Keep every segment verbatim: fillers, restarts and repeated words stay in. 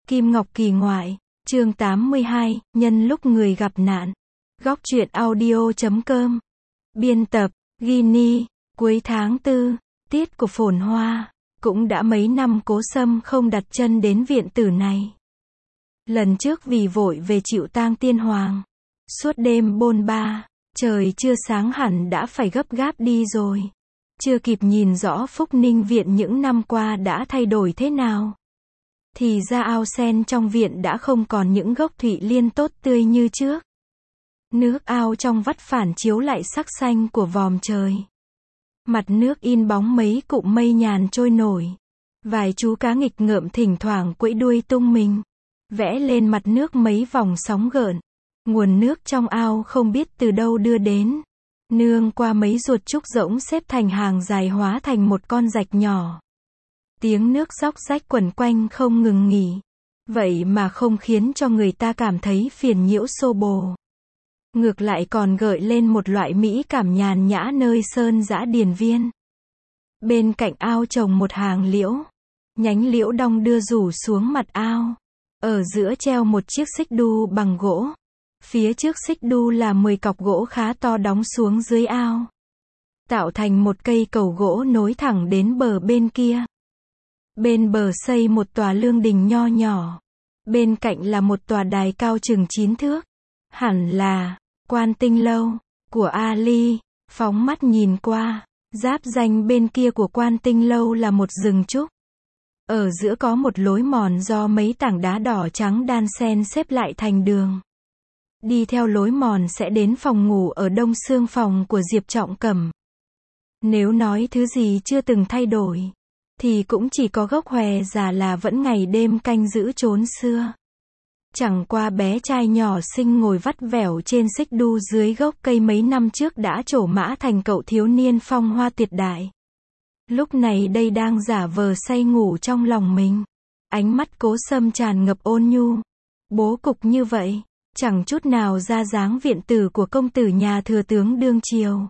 Kim Ngọc Kỳ ngoại, chương tám mươi hai, nhân lúc người gặp nạn. Góc truyện audio chấm com. Biên tập, Ginny, cuối tháng tư, tiết của phồn hoa. Cũng đã mấy năm Cố Sâm không đặt chân đến viện tử này. Lần trước vì vội về chịu tang tiên hoàng. Suốt đêm bôn ba, trời chưa sáng hẳn đã phải gấp gáp đi rồi. Chưa kịp nhìn rõ Phúc Ninh viện những năm qua đã thay đổi thế nào. Thì ra ao sen trong viện đã không còn những gốc thụy liên tốt tươi như trước. Nước ao trong vắt phản chiếu lại sắc xanh của vòm trời. Mặt nước in bóng mấy cụm mây nhàn trôi nổi. Vài chú cá nghịch ngợm thỉnh thoảng quẫy đuôi tung mình, vẽ lên mặt nước mấy vòng sóng gợn. Nguồn nước trong ao không biết từ đâu đưa đến. Nương qua mấy ruột trúc rỗng xếp thành hàng dài hóa thành một con rạch nhỏ. Tiếng nước róc rách quẩn quanh không ngừng nghỉ. Vậy mà không khiến cho người ta cảm thấy phiền nhiễu xô bồ. Ngược lại còn gợi lên một loại mỹ cảm nhàn nhã nơi sơn dã điền viên. Bên cạnh ao trồng một hàng liễu. Nhánh liễu đong đưa rủ xuống mặt ao. Ở giữa treo một chiếc xích đu bằng gỗ. Phía trước xích đu là mười cọc gỗ khá to đóng xuống dưới ao. Tạo thành một cây cầu gỗ nối thẳng đến bờ bên kia. Bên bờ xây một tòa lương đình nho nhỏ. Bên cạnh là một tòa đài cao chừng chín thước. Hẳn là Quan Tinh Lâu của Ali. Phóng mắt nhìn qua, giáp ranh bên kia của Quan Tinh Lâu là một rừng trúc. Ở giữa có một lối mòn do mấy tảng đá đỏ trắng đan xen xếp lại thành đường. Đi theo lối mòn sẽ đến phòng ngủ ở đông xương phòng của Diệp Trọng Cẩm. Nếu nói thứ gì chưa từng thay đổi, thì cũng chỉ có gốc hòe già là vẫn ngày đêm canh giữ trốn xưa. Chẳng qua bé trai nhỏ xinh ngồi vắt vẻo trên xích đu dưới gốc cây mấy năm trước đã trổ mã thành cậu thiếu niên phong hoa tuyệt đại. Lúc này đây đang giả vờ say ngủ trong lòng mình. Ánh mắt Cố Sâm tràn ngập ôn nhu. Bố cục như vậy, chẳng chút nào ra dáng viện tử của công tử nhà thừa tướng đương triều.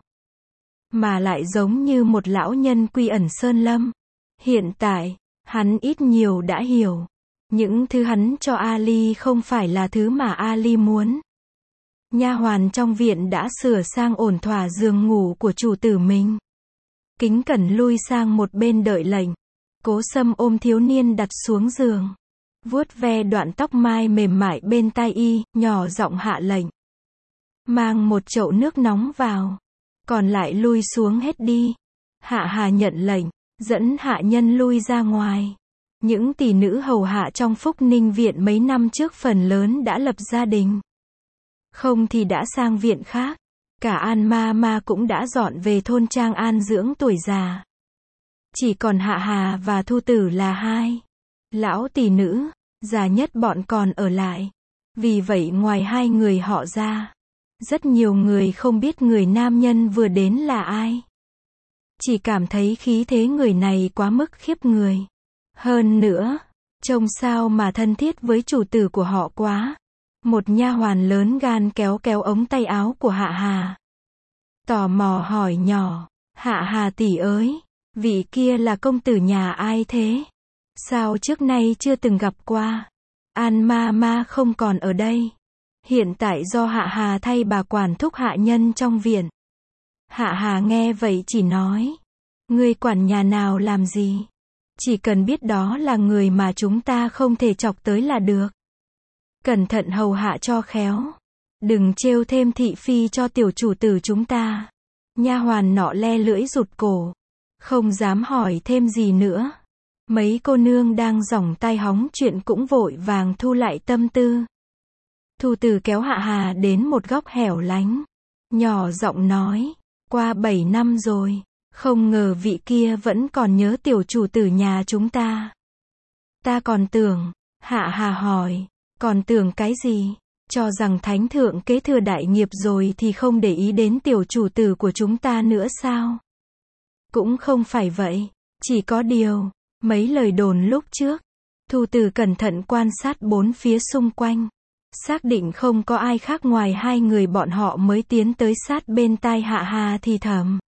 Mà lại giống như một lão nhân quy ẩn sơn lâm. Hiện tại, hắn ít nhiều đã hiểu. Những thứ hắn cho Ali không phải là thứ mà Ali muốn. Nha hoàn trong viện đã sửa sang ổn thỏa giường ngủ của chủ tử mình. Kính cẩn lui sang một bên đợi lệnh. Cố Sâm ôm thiếu niên đặt xuống giường. Vuốt ve đoạn tóc mai mềm mại bên tai y, nhỏ giọng hạ lệnh. Mang một chậu nước nóng vào. Còn lại lui xuống hết đi. Hạ Hà nhận lệnh, dẫn hạ nhân lui ra ngoài. Những tỷ nữ hầu hạ trong Phúc Ninh viện mấy năm trước phần lớn đã lập gia đình. Không thì đã sang viện khác. Cả An Ma Ma cũng đã dọn về thôn trang an dưỡng tuổi già. Chỉ còn Hạ Hà và Thu Tử là hai lão tỷ nữ, già nhất bọn còn ở lại. Vì vậy ngoài hai người họ ra, rất nhiều người không biết người nam nhân vừa đến là ai. Chỉ cảm thấy khí thế người này quá mức khiếp người. Hơn nữa, trông sao mà thân thiết với chủ tử của họ quá. Một nha hoàn lớn gan kéo kéo ống tay áo của Hạ Hà. Tò mò hỏi nhỏ, Hạ Hà tỷ ơi, vị kia là công tử nhà ai thế? Sao trước nay chưa từng gặp qua? An Ma Ma không còn ở đây. Hiện tại do Hạ Hà thay bà quản thúc hạ nhân trong viện. Hạ Hà nghe vậy chỉ nói, ngươi quản nhà nào làm gì? Chỉ cần biết đó là người mà chúng ta không thể chọc tới là được. Cẩn thận hầu hạ cho khéo. Đừng trêu thêm thị phi cho tiểu chủ tử chúng ta. Nha hoàn nọ le lưỡi rụt cổ. Không dám hỏi thêm gì nữa. Mấy cô nương đang giỏng tai hóng chuyện cũng vội vàng thu lại tâm tư. Thu Tử kéo Hạ Hà đến một góc hẻo lánh. Nhỏ giọng nói, qua bảy năm rồi. Không ngờ vị kia vẫn còn nhớ tiểu chủ tử nhà chúng ta. Ta còn tưởng, Hạ Hà hỏi, còn tưởng cái gì? Cho rằng thánh thượng kế thừa đại nghiệp rồi thì không để ý đến tiểu chủ tử của chúng ta nữa sao? Cũng không phải vậy, chỉ có điều, mấy lời đồn lúc trước. Thu Tử cẩn thận quan sát bốn phía xung quanh. Xác định không có ai khác ngoài hai người bọn họ mới tiến tới sát bên tai Hạ Hà thì thầm.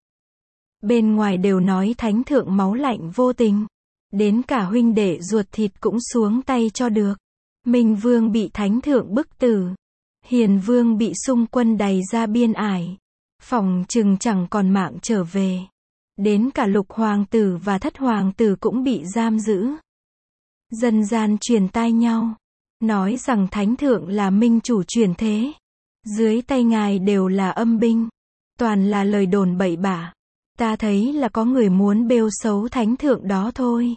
Bên ngoài đều nói thánh thượng máu lạnh vô tình. Đến cả huynh đệ ruột thịt cũng xuống tay cho được. Minh Vương bị Thánh Thượng bức tử. Hiền Vương bị xung quân đày ra biên ải. Phỏng chừng chẳng còn mạng trở về. Đến cả Lục Hoàng tử và Thất Hoàng tử cũng bị giam giữ. Dân gian truyền tai nhau. Nói rằng Thánh Thượng là minh chủ truyền thế. Dưới tay ngài đều là âm binh. Toàn là lời đồn bậy bạ. Ta thấy là có người muốn bêu xấu Thánh Thượng đó thôi.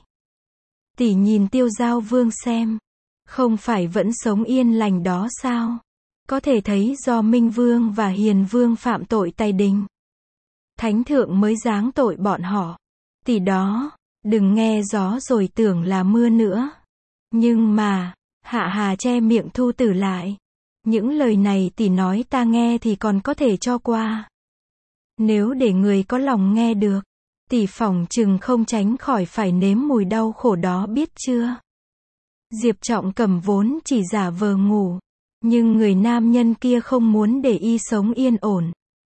Tỷ nhìn Tiêu Giao Vương xem. Không phải vẫn sống yên lành đó sao? Có thể thấy do Minh Vương và Hiền Vương phạm tội tày đình. Thánh Thượng mới giáng tội bọn họ. Tỷ đó, đừng nghe gió rồi tưởng là mưa nữa. Nhưng mà, Hạ Hà che miệng Thu Tử lại. Những lời này tỷ nói ta nghe thì còn có thể cho qua. Nếu để người có lòng nghe được, tỷ phỏng chừng không tránh khỏi phải nếm mùi đau khổ đó biết chưa? Diệp Trọng Cẩm vốn chỉ giả vờ ngủ. Nhưng người nam nhân kia không muốn để y sống yên ổn.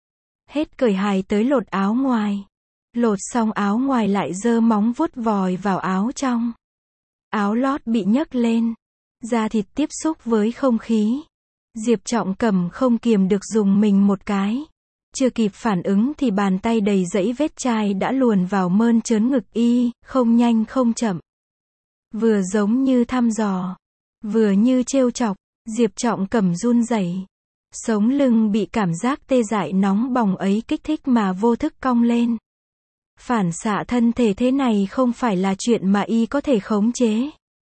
Hết cởi hài tới lột áo ngoài. Lột xong áo ngoài lại giơ móng vuốt vòi vào áo trong. Áo lót bị nhấc lên. Da thịt tiếp xúc với không khí. Diệp Trọng Cẩm không kiềm được dùng mình một cái. Chưa kịp phản ứng thì bàn tay đầy dẫy vết chai đã luồn vào mơn trớn ngực y, không nhanh không chậm. Vừa giống như thăm dò, vừa như trêu chọc. Diệp Trọng Cẩm run rẩy. Sống lưng bị cảm giác tê dại nóng bỏng ấy kích thích mà vô thức cong lên. Phản xạ thân thể thế này không phải là chuyện mà y có thể khống chế.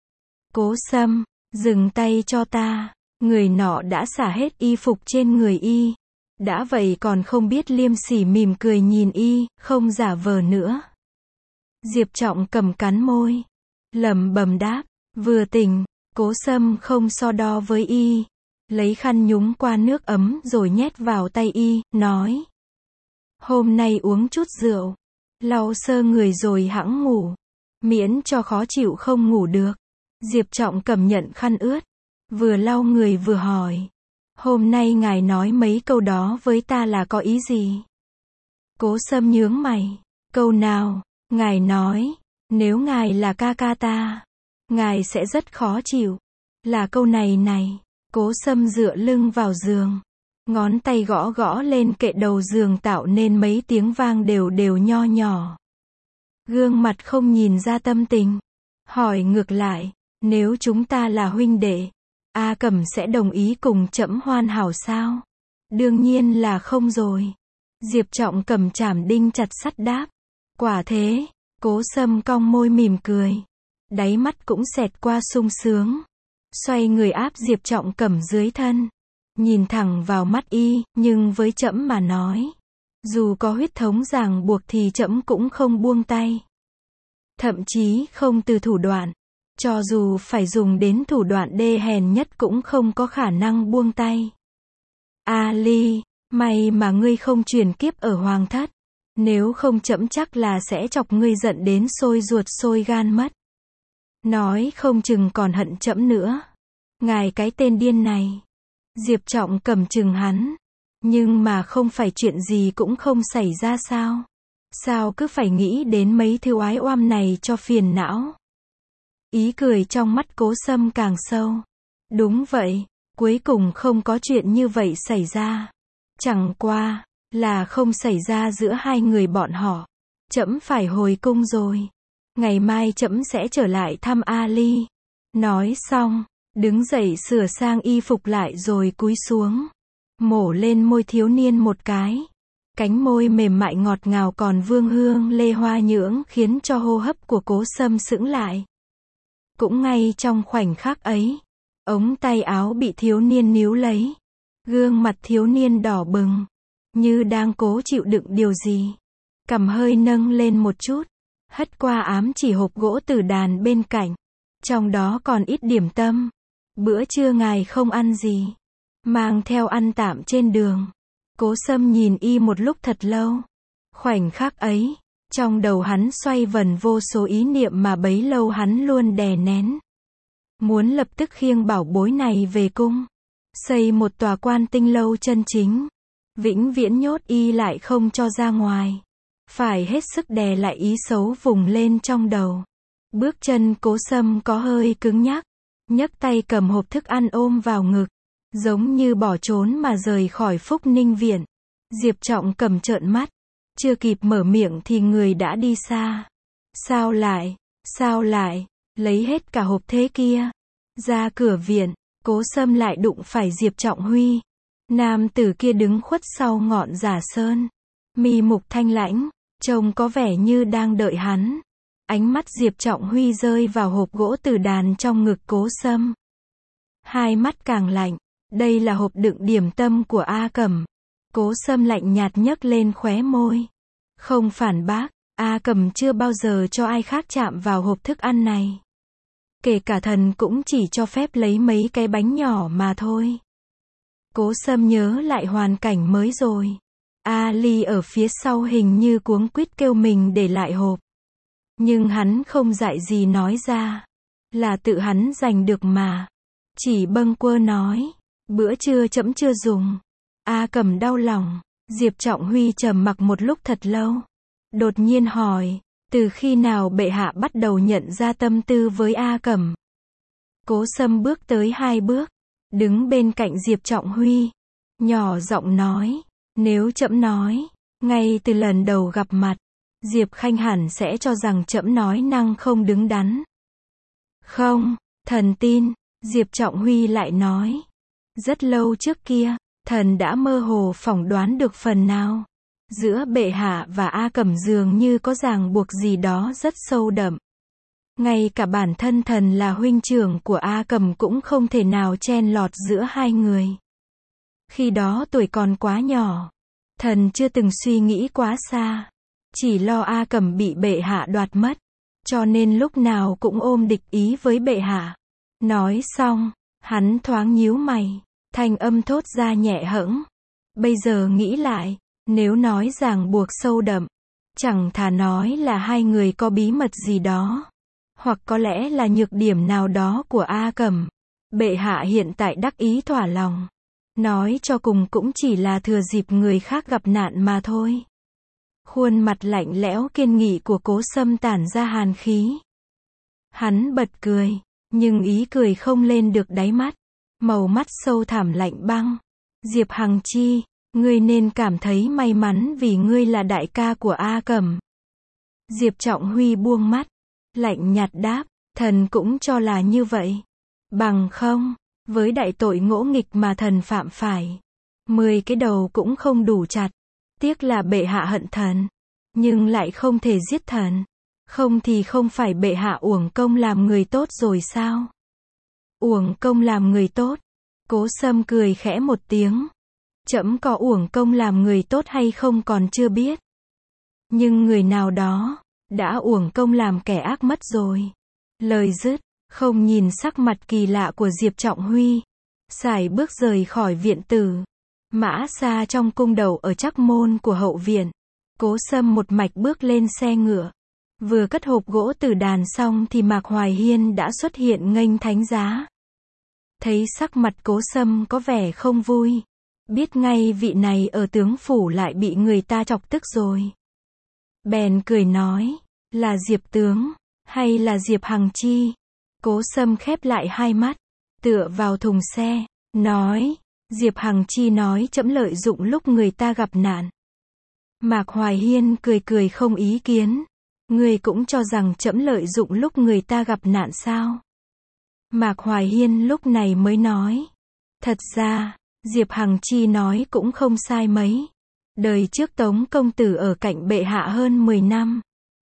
Cố Sâm, dừng tay cho ta. Người nọ đã xả hết y phục trên người y. Đã vậy còn không biết liêm sỉ mỉm cười nhìn y, không giả vờ nữa. Diệp Trọng Cẩm cắn môi. Lẩm bẩm đáp, vừa tỉnh. Cố Sâm không so đo với y. Lấy khăn nhúng qua nước ấm rồi nhét vào tay y, nói. Hôm nay uống chút rượu. Lau sơ người rồi hẵng ngủ. Miễn cho khó chịu không ngủ được. Diệp Trọng Cẩm nhận khăn ướt. Vừa lau người vừa hỏi. Hôm nay ngài nói mấy câu đó với ta là có ý gì? Cố Sâm nhướng mày. Câu nào? Ngài nói. Nếu ngài là ca ca ta, ngài sẽ rất khó chịu. Là câu này này. Cố Sâm dựa lưng vào giường. Ngón tay gõ gõ lên kệ đầu giường tạo nên mấy tiếng vang đều đều nho nhỏ. Gương mặt không nhìn ra tâm tình. Hỏi ngược lại. Nếu chúng ta là huynh đệ, A Cẩm sẽ đồng ý cùng trẫm hoàn hảo sao? Đương nhiên là không rồi. Diệp Trọng Cẩm chảm đinh chặt sắt đáp. Quả thế. Cố Sâm cong môi mỉm cười. Đáy mắt cũng xẹt qua sung sướng. Xoay người áp Diệp Trọng Cẩm dưới thân. Nhìn thẳng vào mắt y, nhưng với trẫm mà nói. Dù có huyết thống ràng buộc thì trẫm cũng không buông tay. Thậm chí không từ thủ đoạn. Cho dù phải dùng đến thủ đoạn đê hèn nhất cũng không có khả năng buông tay. A Ly, may mà ngươi không chuyển kiếp ở hoàng thất. Nếu không trẫm chắc là sẽ chọc ngươi giận đến sôi ruột sôi gan mất. Nói không chừng còn hận trẫm nữa. Ngài cái tên điên này. Diệp Trọng Cẩm chừng hắn. Nhưng mà không phải chuyện gì cũng không xảy ra sao? Sao cứ phải nghĩ đến mấy thứ oái oăm này cho phiền não? Ý cười trong mắt Cố Sâm càng sâu. Đúng vậy, cuối cùng không có chuyện như vậy xảy ra. Chẳng qua là không xảy ra giữa hai người bọn họ. Trẫm phải hồi cung rồi. Ngày mai trẫm sẽ trở lại thăm A Ly. Nói xong, đứng dậy sửa sang y phục lại rồi cúi xuống. Mổ lên môi thiếu niên một cái. Cánh môi mềm mại ngọt ngào còn vương hương lê hoa nhưỡng khiến cho hô hấp của Cố Sâm sững lại. Cũng ngay trong khoảnh khắc ấy, ống tay áo bị thiếu niên níu lấy. Gương mặt thiếu niên đỏ bừng, như đang cố chịu đựng điều gì. Cằm hơi nâng lên một chút, hất qua ám chỉ hộp gỗ tử đàn bên cạnh. Trong đó còn ít điểm tâm. Bữa trưa ngài không ăn gì. Mang theo ăn tạm trên đường. Cố Sâm nhìn y một lúc thật lâu. Khoảnh khắc ấy, trong đầu hắn xoay vần vô số ý niệm mà bấy lâu hắn luôn đè nén. Muốn lập tức khiêng bảo bối này về cung. Xây một tòa quan tinh lâu chân chính. Vĩnh viễn nhốt y lại không cho ra ngoài. Phải hết sức đè lại ý xấu vùng lên trong đầu. Bước chân Cố Sâm có hơi cứng nhắc. nhấc tay cầm hộp thức ăn ôm vào ngực, giống như bỏ trốn mà rời khỏi Phúc Ninh viện. Diệp Trọng Cầm trợn mắt, chưa kịp mở miệng thì người đã đi xa. Sao lại, sao lại, lấy hết cả hộp thế kia. Ra cửa viện, Cố Sâm lại đụng phải Diệp Trọng Huy. Nam tử kia đứng khuất sau ngọn giả sơn, mi mục thanh lãnh, trông có vẻ như đang đợi hắn. Ánh mắt Diệp Trọng Huy rơi vào hộp gỗ tử đàn trong ngực Cố Sâm. Hai mắt càng lạnh, đây là hộp đựng điểm tâm của A Cẩm. Cố Sâm lạnh nhạt nhấc lên khóe môi. Không phản bác, A Cẩm chưa bao giờ cho ai khác chạm vào hộp thức ăn này. Kể cả thần cũng chỉ cho phép lấy mấy cái bánh nhỏ mà thôi. Cố Sâm nhớ lại hoàn cảnh mới rồi. Ali ở phía sau hình như cuống quýt kêu mình để lại hộp. Nhưng hắn không dạy gì nói ra. Là tự hắn giành được mà. Chỉ bâng quơ nói. Bữa trưa trẫm chưa dùng. A Cẩm đau lòng. Diệp Trọng Huy trầm mặc một lúc thật lâu. Đột nhiên hỏi. Từ khi nào bệ hạ bắt đầu nhận ra tâm tư với A Cẩm? Cố Sâm bước tới hai bước. Đứng bên cạnh Diệp Trọng Huy. Nhỏ giọng nói. Nếu trẫm nói. Ngay từ lần đầu gặp mặt. Diệp Khanh hẳn sẽ cho rằng trẫm nói năng không đứng đắn. Không, thần tin. Diệp Trọng Huy lại nói. Rất lâu trước kia, thần đã mơ hồ phỏng đoán được phần nào. Giữa bệ hạ và A Cẩm dường như có ràng buộc gì đó rất sâu đậm. Ngay cả bản thân thần là huynh trưởng của A Cẩm cũng không thể nào chen lọt giữa hai người. Khi đó tuổi còn quá nhỏ. Thần chưa từng suy nghĩ quá xa. Chỉ lo A Cẩm bị bệ hạ đoạt mất. Cho nên lúc nào cũng ôm địch ý với bệ hạ. Nói xong, hắn thoáng nhíu mày. Thanh âm thốt ra nhẹ hẫng. Bây giờ nghĩ lại, nếu nói ràng buộc sâu đậm, chẳng thà nói là hai người có bí mật gì đó. Hoặc có lẽ là nhược điểm nào đó của A Cẩm. Bệ hạ hiện tại đắc ý thỏa lòng. Nói cho cùng cũng chỉ là thừa dịp người khác gặp nạn mà thôi. Khuôn mặt lạnh lẽo kiên nghị của Cố Sâm tản ra hàn khí. Hắn bật cười, nhưng ý cười không lên được đáy mắt. Màu mắt sâu thẳm lạnh băng. Diệp Hằng Chi, ngươi nên cảm thấy may mắn vì ngươi là đại ca của A Cẩm. Diệp Trọng Huy buông mắt, lạnh nhạt đáp, thần cũng cho là như vậy. Bằng không, với đại tội ngỗ nghịch mà thần phạm phải, mười cái đầu cũng không đủ chặt. Tiếc là bệ hạ hận thần, nhưng lại không thể giết thần. Không thì không phải bệ hạ uổng công làm người tốt rồi sao? Uổng công làm người tốt. Cố Sâm cười khẽ một tiếng. Trẫm có uổng công làm người tốt hay không còn chưa biết. Nhưng người nào đó đã uổng công làm kẻ ác mất rồi. Lời dứt, không nhìn sắc mặt kỳ lạ của Diệp Trọng Huy, sải bước rời khỏi viện tử. Mã xa trong cung đầu ở Trắc Môn của hậu viện. Cố Sâm một mạch bước lên xe ngựa. Vừa cất hộp gỗ tử đàn xong thì Mạc Hoài Hiên đã xuất hiện nghênh thánh giá. Thấy sắc mặt Cố Sâm có vẻ không vui. Biết ngay vị này ở tướng phủ lại bị người ta chọc tức rồi. Bèn cười nói, là Diệp tướng, hay là Diệp Hằng Chi? Cố Sâm khép lại hai mắt, tựa vào thùng xe, nói, Diệp Hằng Chi nói trẫm lợi dụng lúc người ta gặp nạn. Mạc Hoài Hiên cười cười không ý kiến. Ngươi cũng cho rằng trẫm lợi dụng lúc người ta gặp nạn sao? Mạc Hoài Hiên lúc này mới nói. Thật ra, Diệp Hằng Chi nói cũng không sai mấy. Đời trước Tống công tử ở cạnh bệ hạ hơn mười năm.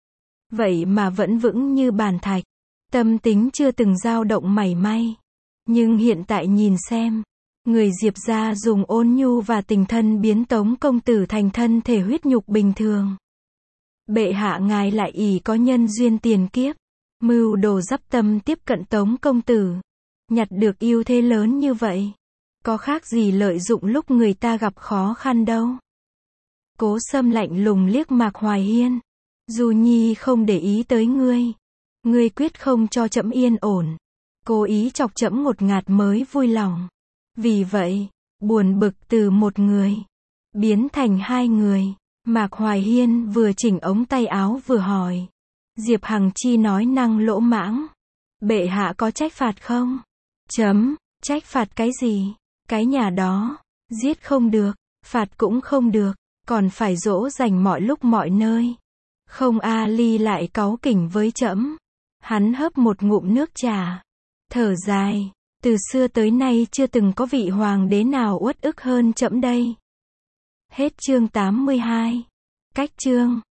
Vậy mà vẫn vững như bàn thạch. Tâm tính chưa từng dao động mảy may. Nhưng hiện tại nhìn xem. Người Diệp gia dùng ôn nhu và tình thân biến Tống công tử thành thân thể huyết nhục bình thường. Bệ hạ ngài lại ỷ có nhân duyên tiền kiếp. Mưu đồ dắp tâm tiếp cận Tống công tử. Nhặt được ưu thế lớn như vậy. Có khác gì lợi dụng lúc người ta gặp khó khăn đâu. Cố Sâm lạnh lùng liếc Mạc Hoài Hiên. Dù Nhi không để ý tới ngươi. Ngươi quyết không cho trẫm yên ổn. Cố ý chọc trẫm ngột ngạt mới vui lòng. Vì vậy, buồn bực từ một người, biến thành hai người. Mạc Hoài Hiên vừa chỉnh ống tay áo vừa hỏi. Diệp Hằng Chi nói năng lỗ mãng. Bệ hạ có trách phạt không? Chấm, trách phạt cái gì? Cái nhà đó, giết không được, phạt cũng không được, còn phải dỗ dành mọi lúc mọi nơi. Không Ali lại cáu kỉnh với trẫm. Hắn hớp một ngụm nước trà, thở dài, từ xưa tới nay chưa từng có vị hoàng đế nào uất ức hơn trẫm đây. Hết chương tám mươi hai. Cách chương